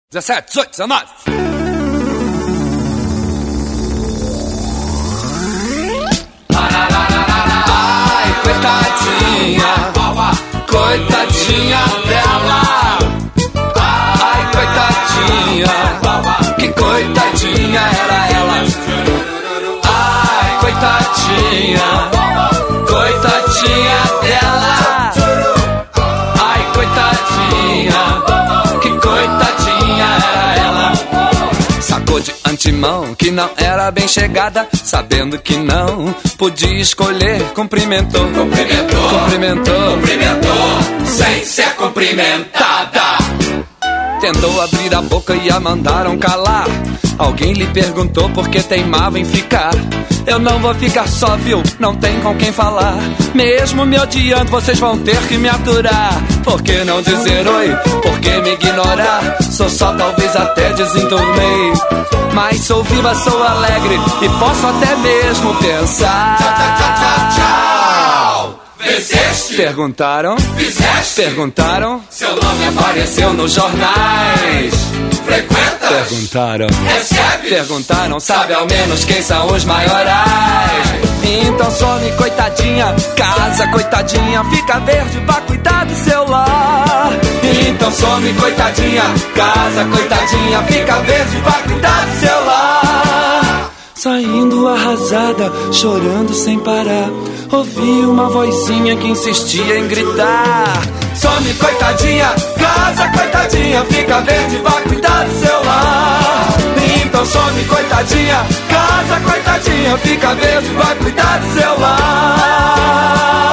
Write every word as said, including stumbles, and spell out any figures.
dezessete, dezoito, dezenove. Ai, coitadinha, coitadinha dela. Ai, coitadinha, que coitadinha era ela. Ai, coitadinha, coitadinha dela. Ai, coitadinha, que coitadinha era ela. Sacou de antemão que não era bem chegada, sabendo que não podia escolher. Cumprimentou, cumprimentou, cumprimentou, cumprimentou, sem ser cumprimentada. Tentou abrir a boca e a mandaram calar. Alguém lhe perguntou por que teimava em ficar. Eu não vou ficar só, viu? Não tem com quem falar. Mesmo me odiando, vocês vão ter que me aturar. Por que não dizer oi? Por que me ignorar? Sou só, talvez até desentornei, mas sou viva, sou alegre e posso até mesmo pensar. Tchau, tchau, tchau, tchau, tchau. Venceste? Perguntaram? Fizeste? Perguntaram? Seu nome apareceu nos jornais. Frequentas? Perguntaram. Recebe? Perguntaram. Sabe ao menos quem são os maiorais? Então some, coitadinha, casa, coitadinha, fica verde, vá cuidar do seu lar. Então some, coitadinha, casa, coitadinha, fica verde, vá cuidar do seu lar. Saindo arrasada, chorando sem parar, ouvi uma vozinha que insistia em gritar. Some, coitadinha, casa, coitadinha, fica verde, vá cuidar do seu lar. Então some, coitadinha, casa, coitadinha, fica verde, vai cuidar do seu lar.